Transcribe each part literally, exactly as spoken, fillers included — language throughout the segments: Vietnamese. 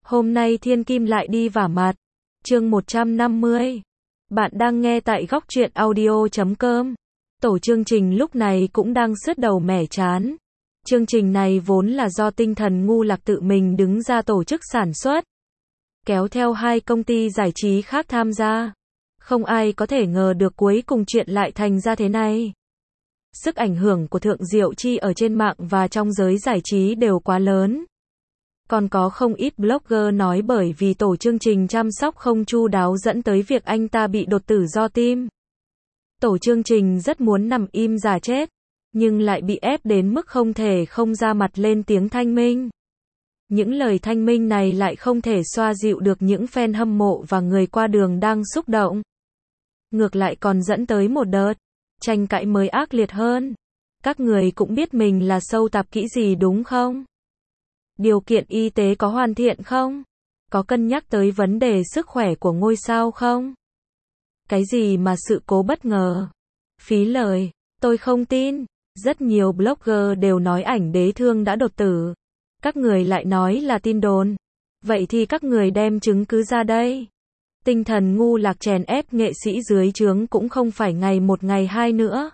Hôm nay Thiên Kim lại đi vả mặt. Chương một trăm năm mươi. Bạn đang nghe tại góc truyện audio chấm com. Tổ chương trình lúc này cũng đang sứt đầu mẻ chán. Chương trình này vốn là do Tinh Thần Ngu Lạc tự mình đứng ra tổ chức sản xuất, kéo theo hai công ty giải trí khác tham gia. Không ai có thể ngờ được cuối cùng chuyện lại thành ra thế này. Sức ảnh hưởng của Thượng Diệu Chi ở trên mạng và trong giới giải trí đều quá lớn. Còn có không ít blogger nói bởi vì tổ chương trình chăm sóc không chu đáo dẫn tới việc anh ta bị đột tử do tim. Tổ chương trình rất muốn nằm im giả chết, nhưng lại bị ép đến mức không thể không ra mặt lên tiếng thanh minh. Những lời thanh minh này lại không thể xoa dịu được những fan hâm mộ và người qua đường đang xúc động. Ngược lại còn dẫn tới một đợt tranh cãi mới ác liệt hơn. Các người cũng biết mình là sâu tạp kỹ gì đúng không? Điều kiện y tế có hoàn thiện không? Có cân nhắc tới vấn đề sức khỏe của ngôi sao không? Cái gì mà sự cố bất ngờ? Phí lời, tôi không tin. Rất nhiều blogger đều nói ảnh đế thương đã đột tử. Các người lại nói là tin đồn. Vậy thì các người đem chứng cứ ra đây. Tinh Thần Ngu Lạc chèn ép nghệ sĩ dưới trướng cũng không phải ngày một ngày hai nữa.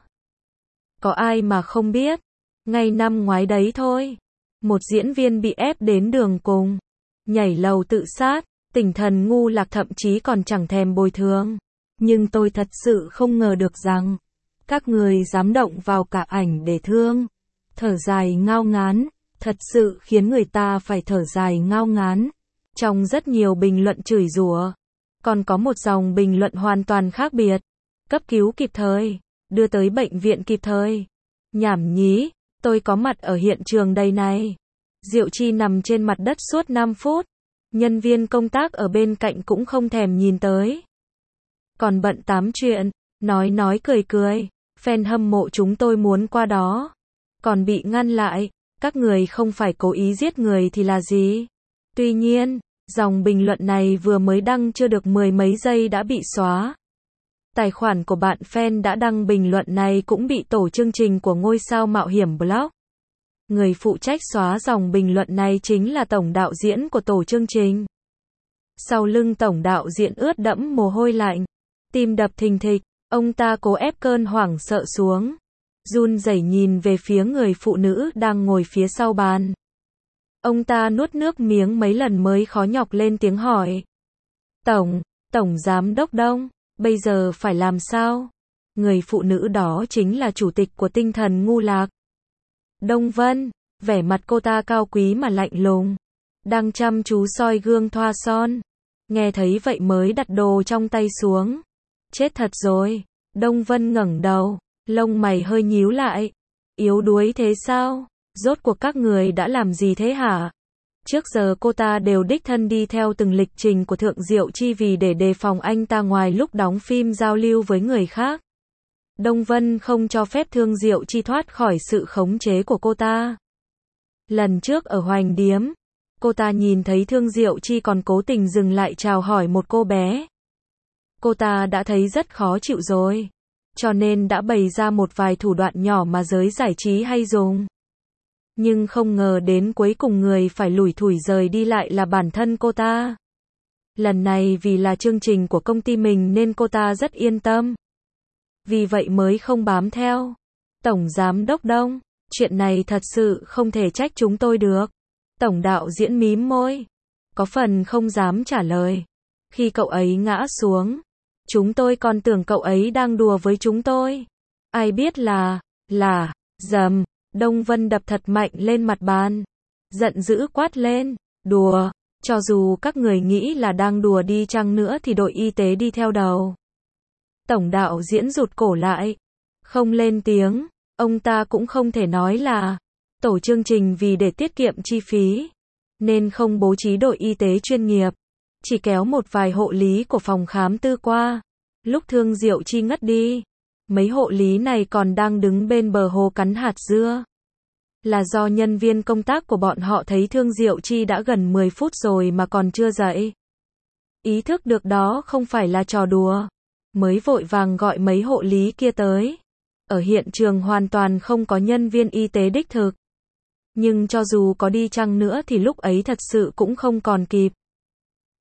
Có ai mà không biết. Ngày năm ngoái đấy thôi. Một diễn viên bị ép đến đường cùng. Nhảy lầu tự sát. Tinh Thần Ngu Lạc thậm chí còn chẳng thèm bồi thường. Nhưng tôi thật sự không ngờ được rằng các người dám động vào cả ảnh để thương. Thở dài ngao ngán. Thật sự khiến người ta phải thở dài ngao ngán. Trong rất nhiều bình luận chửi rủa, còn có một dòng bình luận hoàn toàn khác biệt. Cấp cứu kịp thời, đưa tới bệnh viện kịp thời. Nhảm nhí, tôi có mặt ở hiện trường đây này. Diệu Chi nằm trên mặt đất suốt năm phút. Nhân viên công tác ở bên cạnh cũng không thèm nhìn tới. Còn bận tám chuyện, nói nói cười cười. Fan hâm mộ chúng tôi muốn qua đó, còn bị ngăn lại. Các người không phải cố ý giết người thì là gì? Tuy nhiên, dòng bình luận này vừa mới đăng chưa được mười mấy giây đã bị xóa. Tài khoản của bạn fan đã đăng bình luận này cũng bị tổ chương trình của ngôi sao mạo hiểm block. Người phụ trách xóa dòng bình luận này chính là tổng đạo diễn của tổ chương trình. Sau lưng tổng đạo diễn ướt đẫm mồ hôi lạnh, tim đập thình thịch, ông ta cố ép cơn hoảng sợ xuống. Run rẩy nhìn về phía người phụ nữ đang ngồi phía sau bàn. Ông ta nuốt nước miếng mấy lần mới khó nhọc lên tiếng hỏi. Tổng, Tổng Giám Đốc Đông, bây giờ phải làm sao? Người phụ nữ đó chính là chủ tịch của Tinh Thần Ngu Lạc. Đông Vân, vẻ mặt cô ta cao quý mà lạnh lùng. Đang chăm chú soi gương thoa son. Nghe thấy vậy mới đặt đồ trong tay xuống. Chết thật rồi. Đông Vân ngẩng đầu. Lông mày hơi nhíu lại. Yếu đuối thế sao? Rốt cuộc các người đã làm gì thế hả? Trước giờ cô ta đều đích thân đi theo từng lịch trình của Thượng Diệu Chi vì để đề phòng anh ta ngoài lúc đóng phim giao lưu với người khác. Đông Vân không cho phép Thượng Diệu Chi thoát khỏi sự khống chế của cô ta. Lần trước ở Hoành Điếm, cô ta nhìn thấy Thượng Diệu Chi còn cố tình dừng lại chào hỏi một cô bé. Cô ta đã thấy rất khó chịu rồi. Cho nên đã bày ra một vài thủ đoạn nhỏ mà giới giải trí hay dùng. Nhưng không ngờ đến cuối cùng người phải lủi thủi rời đi lại là bản thân cô ta. Lần này vì là chương trình của công ty mình nên cô ta rất yên tâm. Vì vậy mới không bám theo. Tổng Giám Đốc Đông, chuyện này thật sự không thể trách chúng tôi được. Tổng đạo diễn mím môi. Có phần không dám trả lời. Khi cậu ấy ngã xuống, chúng tôi còn tưởng cậu ấy đang đùa với chúng tôi. Ai biết là, là, dầm, Đông Vân đập thật mạnh lên mặt bàn. Giận dữ quát lên, đùa, cho dù các người nghĩ là đang đùa đi chăng nữa thì đội y tế đi theo đầu. Tổng đạo diễn rụt cổ lại, không lên tiếng, ông ta cũng không thể nói là, tổ chương trình vì để tiết kiệm chi phí, nên không bố trí đội y tế chuyên nghiệp. Chỉ kéo một vài hộ lý của phòng khám tư qua. Lúc Thượng Diệu Chi ngất đi, mấy hộ lý này còn đang đứng bên bờ hồ cắn hạt dưa. Là do nhân viên công tác của bọn họ thấy Thượng Diệu Chi đã gần mười phút rồi mà còn chưa dậy. Ý thức được đó không phải là trò đùa. Mới vội vàng gọi mấy hộ lý kia tới. Ở hiện trường hoàn toàn không có nhân viên y tế đích thực. Nhưng cho dù có đi chăng nữa thì lúc ấy thật sự cũng không còn kịp.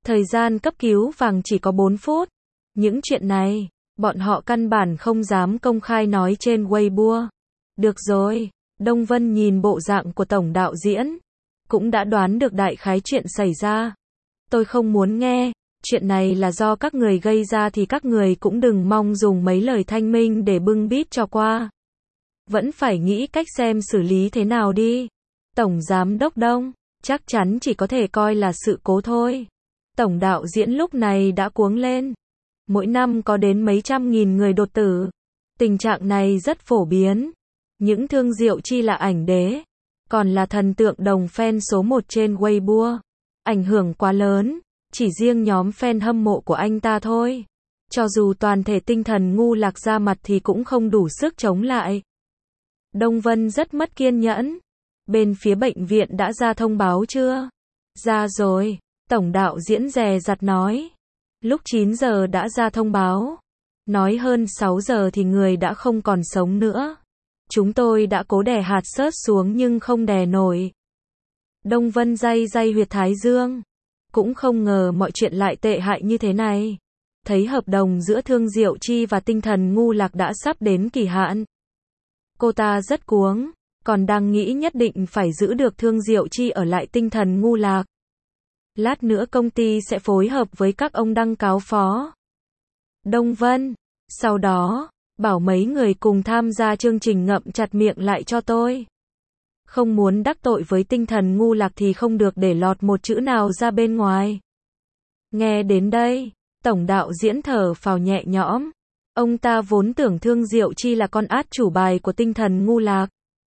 Thời gian cấp cứu vàng chỉ có bốn phút. Những chuyện này, bọn họ căn bản không dám công khai nói trên Weibo. Được rồi, Đông Vân nhìn bộ dạng của tổng đạo diễn, cũng đã đoán được đại khái chuyện xảy ra. Tôi không muốn nghe, chuyện này là do các người gây ra thì các người cũng đừng mong dùng mấy lời thanh minh để bưng bít cho qua. Vẫn phải nghĩ cách xem xử lý thế nào đi. Tổng giám đốc Đông, chắc chắn chỉ có thể coi là sự cố thôi. Tổng đạo diễn lúc này đã cuống lên. Mỗi năm có đến mấy trăm nghìn người đột tử. Tình trạng này rất phổ biến. Những Thương Diệu Chi là ảnh đế, còn là thần tượng đồng fan số một trên Weibo. Ảnh hưởng quá lớn, chỉ riêng nhóm fan hâm mộ của anh ta thôi. Cho dù toàn thể tinh thần ngu lạc ra mặt thì cũng không đủ sức chống lại. Đông Vân rất mất kiên nhẫn. Bên phía bệnh viện đã ra thông báo chưa? Ra rồi, tổng đạo diễn dè dặt nói. Lúc chín giờ đã ra thông báo. Nói hơn sáu giờ thì người đã không còn sống nữa. Chúng tôi đã cố đè hạt sớt xuống nhưng không đè nổi. Đông Vân day day huyệt thái dương. Cũng không ngờ mọi chuyện lại tệ hại như thế này. Thấy hợp đồng giữa Thương Diệu Chi và tinh thần ngu lạc đã sắp đến kỳ hạn. Cô ta rất cuống, còn đang nghĩ nhất định phải giữ được Thương Diệu Chi ở lại tinh thần ngu lạc. Lát nữa công ty sẽ phối hợp với các ông đăng cáo phó. Đông Vân, sau đó, bảo mấy người cùng tham gia chương trình ngậm chặt miệng lại cho tôi. Không muốn đắc tội với tinh thần ngu lạc thì không được để lọt một chữ nào ra bên ngoài. Nghe đến đây, tổng đạo diễn thở phào nhẹ nhõm. Ông ta vốn tưởng Thương Diệu Chi là con át chủ bài của tinh thần ngu lạc.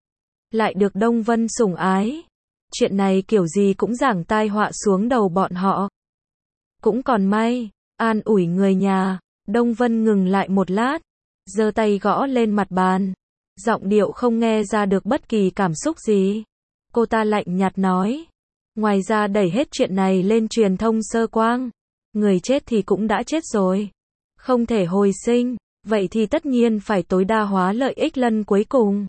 Lại được Đông Vân sủng ái. Chuyện này kiểu gì cũng giảng tai họa xuống đầu bọn họ. Cũng còn may, an ủi người nhà, Đông Vân ngừng lại một lát, giơ tay gõ lên mặt bàn. Giọng điệu không nghe ra được bất kỳ cảm xúc gì. Cô ta lạnh nhạt nói. Ngoài ra đẩy hết chuyện này lên truyền thông sơ quang. Người chết thì cũng đã chết rồi. Không thể hồi sinh, vậy thì tất nhiên phải tối đa hóa lợi ích lần cuối cùng.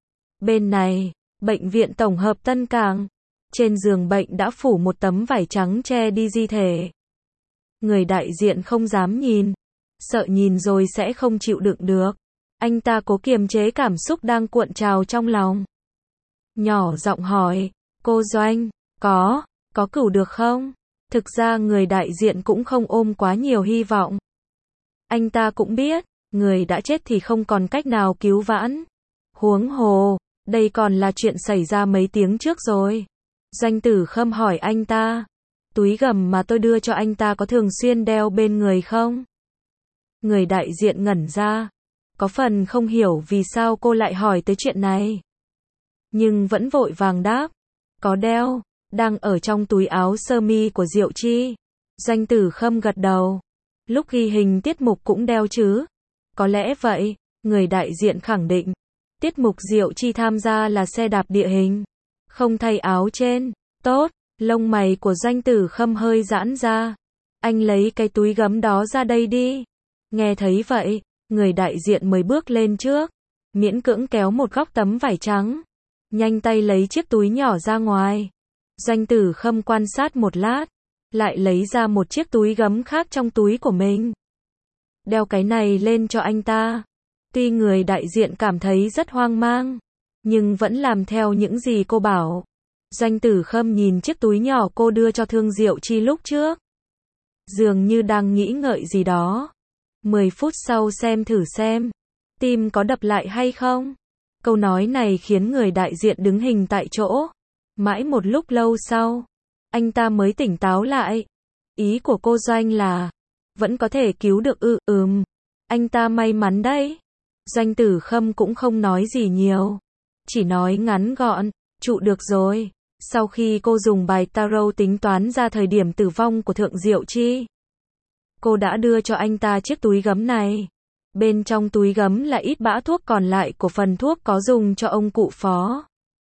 Bên này, bệnh viện tổng hợp Tân Cảng. Trên giường bệnh đã phủ một tấm vải trắng che đi di thể. Người đại diện không dám nhìn. Sợ nhìn rồi sẽ không chịu đựng được. Anh ta cố kiềm chế cảm xúc đang cuộn trào trong lòng. Nhỏ giọng hỏi, cô Doanh, có, có cửu được không? Thực ra người đại diện cũng không ôm quá nhiều hy vọng. Anh ta cũng biết, người đã chết thì không còn cách nào cứu vãn. Huống hồ, đây còn là chuyện xảy ra mấy tiếng trước rồi. Doanh Tử Khâm hỏi anh ta, túi gầm mà tôi đưa cho anh ta có thường xuyên đeo bên người không? Người đại diện ngẩn ra, có phần không hiểu vì sao cô lại hỏi tới chuyện này. Nhưng vẫn vội vàng đáp, có đeo, đang ở trong túi áo sơ mi của Diệu Chi. Doanh Tử Khâm gật đầu, lúc ghi hình tiết mục cũng đeo chứ? Có lẽ vậy, người đại diện khẳng định. Tiết mục Diệu Chi tham gia là xe đạp địa hình, không thay áo trên. Tốt, lông mày của Doanh Tử Khâm hơi giãn ra. Anh lấy cái túi gấm đó ra đây đi. Nghe thấy vậy, người đại diện mới bước lên trước, miễn cưỡng kéo một góc tấm vải trắng, nhanh tay lấy chiếc túi nhỏ ra ngoài. Doanh Tử Khâm quan sát một lát, lại lấy ra một chiếc túi gấm khác trong túi của mình. Đeo cái này lên cho anh ta. Tuy người đại diện cảm thấy rất hoang mang, nhưng vẫn làm theo những gì cô bảo. Doanh Tử Khâm nhìn chiếc túi nhỏ cô đưa cho Thương Diệu Chi lúc trước. Dường như đang nghĩ ngợi gì đó. Mười phút sau xem thử xem, tim có đập lại hay không? Câu nói này khiến người đại diện đứng hình tại chỗ. Mãi một lúc lâu sau, anh ta mới tỉnh táo lại. Ý của cô Doanh là, vẫn có thể cứu được ư, ừm. Anh ta may mắn đấy. Doanh Tử Khâm cũng không nói gì nhiều. Chỉ nói ngắn gọn, trụ được rồi. Sau khi cô dùng bài tarot tính toán ra thời điểm tử vong của Thượng Diệu Chi, cô đã đưa cho anh ta chiếc túi gấm này. Bên trong túi gấm là ít bã thuốc còn lại của phần thuốc có dùng cho ông cụ phó.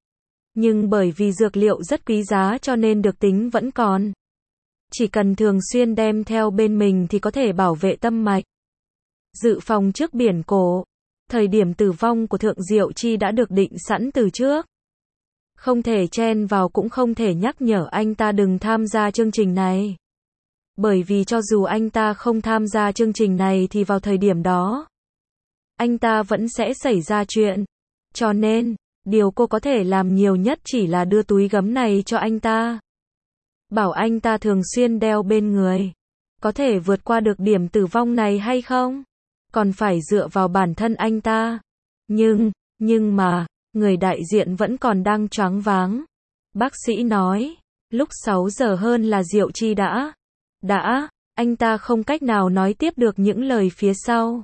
Nhưng bởi vì dược liệu rất quý giá cho nên được tính vẫn còn. Chỉ cần thường xuyên đem theo bên mình thì có thể bảo vệ tâm mạch. Dự phòng trước biển cổ. Thời điểm tử vong của Thượng Diệu Chi đã được định sẵn từ trước. Không thể chen vào cũng không thể nhắc nhở anh ta đừng tham gia chương trình này. Bởi vì cho dù anh ta không tham gia chương trình này thì vào thời điểm đó, anh ta vẫn sẽ xảy ra chuyện. Cho nên, điều cô có thể làm nhiều nhất chỉ là đưa túi gấm này cho anh ta. Bảo anh ta thường xuyên đeo bên người. Có thể vượt qua được điểm tử vong này hay không? Còn phải dựa vào bản thân anh ta. Nhưng, nhưng mà, người đại diện vẫn còn đang choáng váng. Bác sĩ nói, lúc sáu giờ hơn là Diệu Chi đã. Đã, anh ta không cách nào nói tiếp được những lời phía sau.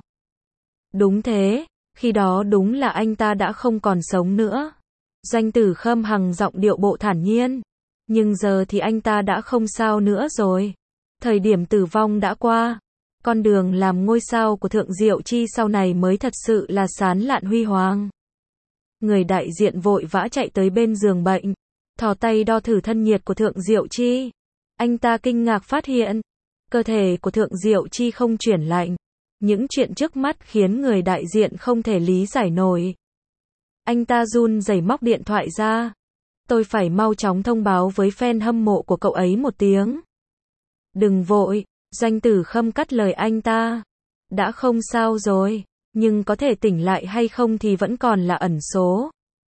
Đúng thế, khi đó đúng là anh ta đã không còn sống nữa. Doanh Tử Khâm hằng giọng điệu bộ thản nhiên. Nhưng giờ thì anh ta đã không sao nữa rồi. Thời điểm tử vong đã qua. Con đường làm ngôi sao của Thượng Diệu Chi sau này mới thật sự là sáng lạn huy hoàng. Người đại diện vội vã chạy tới bên giường bệnh. Thò tay đo thử thân nhiệt của Thượng Diệu Chi. Anh ta kinh ngạc phát hiện, cơ thể của Thượng Diệu Chi không chuyển lạnh. Những chuyện trước mắt khiến người đại diện không thể lý giải nổi. Anh ta run rẩy móc điện thoại ra. Tôi phải mau chóng thông báo với fan hâm mộ của cậu ấy một tiếng. Đừng vội, Doanh Tử Khâm cắt lời anh ta. Đã không sao rồi, nhưng có thể tỉnh lại hay không thì vẫn còn là ẩn số.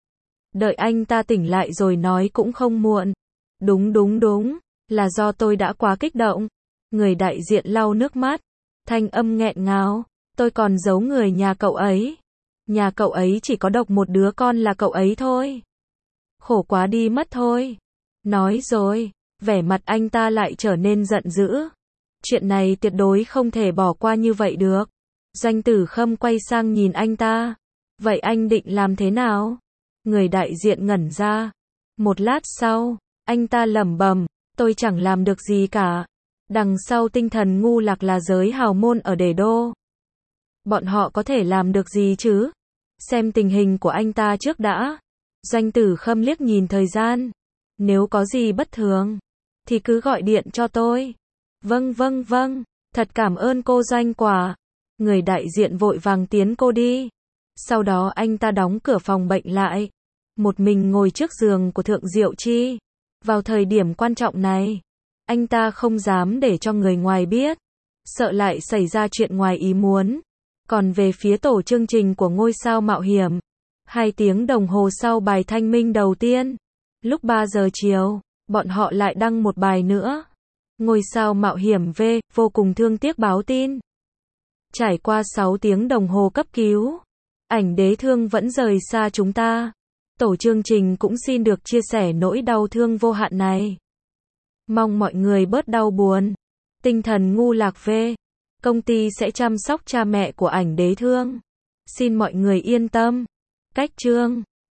Đợi anh ta tỉnh lại rồi nói cũng không muộn. Đúng đúng đúng, là do tôi đã quá kích động. Người đại diện lau nước mắt. Thanh âm nghẹn ngào. Tôi còn giấu người nhà cậu ấy. Nhà cậu ấy chỉ có độc một đứa con là cậu ấy thôi. Khổ quá đi mất thôi. Nói rồi, vẻ mặt anh ta lại trở nên giận dữ. Chuyện này tuyệt đối không thể bỏ qua như vậy được. Doanh Tử Khâm quay sang nhìn anh ta. Vậy anh định làm thế nào? Người đại diện ngẩn ra. Một lát sau, anh ta lẩm bẩm, tôi chẳng làm được gì cả. Đằng sau Tinh Thần Ngu Lạc là giới hào môn ở Đế Đô. Bọn họ có thể làm được gì chứ? Xem tình hình của anh ta trước đã. Doanh Tử Khâm liếc nhìn thời gian. Nếu có gì bất thường, thì cứ gọi điện cho tôi. Vâng vâng vâng, thật cảm ơn cô Doanh Quả. Người đại diện vội vàng tiến cô đi. Sau đó anh ta đóng cửa phòng bệnh lại. Một mình ngồi trước giường của Thượng Diệu Chi. Vào thời điểm quan trọng này, anh ta không dám để cho người ngoài biết. Sợ lại xảy ra chuyện ngoài ý muốn. Còn về phía tổ chương trình của ngôi sao mạo hiểm, hai tiếng đồng hồ sau bài thanh minh đầu tiên, lúc ba giờ chiều, bọn họ lại đăng một bài nữa. Ngôi sao mạo hiểm V, vô cùng thương tiếc báo tin. Trải qua sáu tiếng đồng hồ cấp cứu, ảnh đế thương vẫn rời xa chúng ta. Tổ chương trình cũng xin được chia sẻ nỗi đau thương vô hạn này. Mong mọi người bớt đau buồn. Tinh Thần Ngu Lạc V. Công ty sẽ chăm sóc cha mẹ của ảnh đế thương. Xin mọi người yên tâm. Cách chương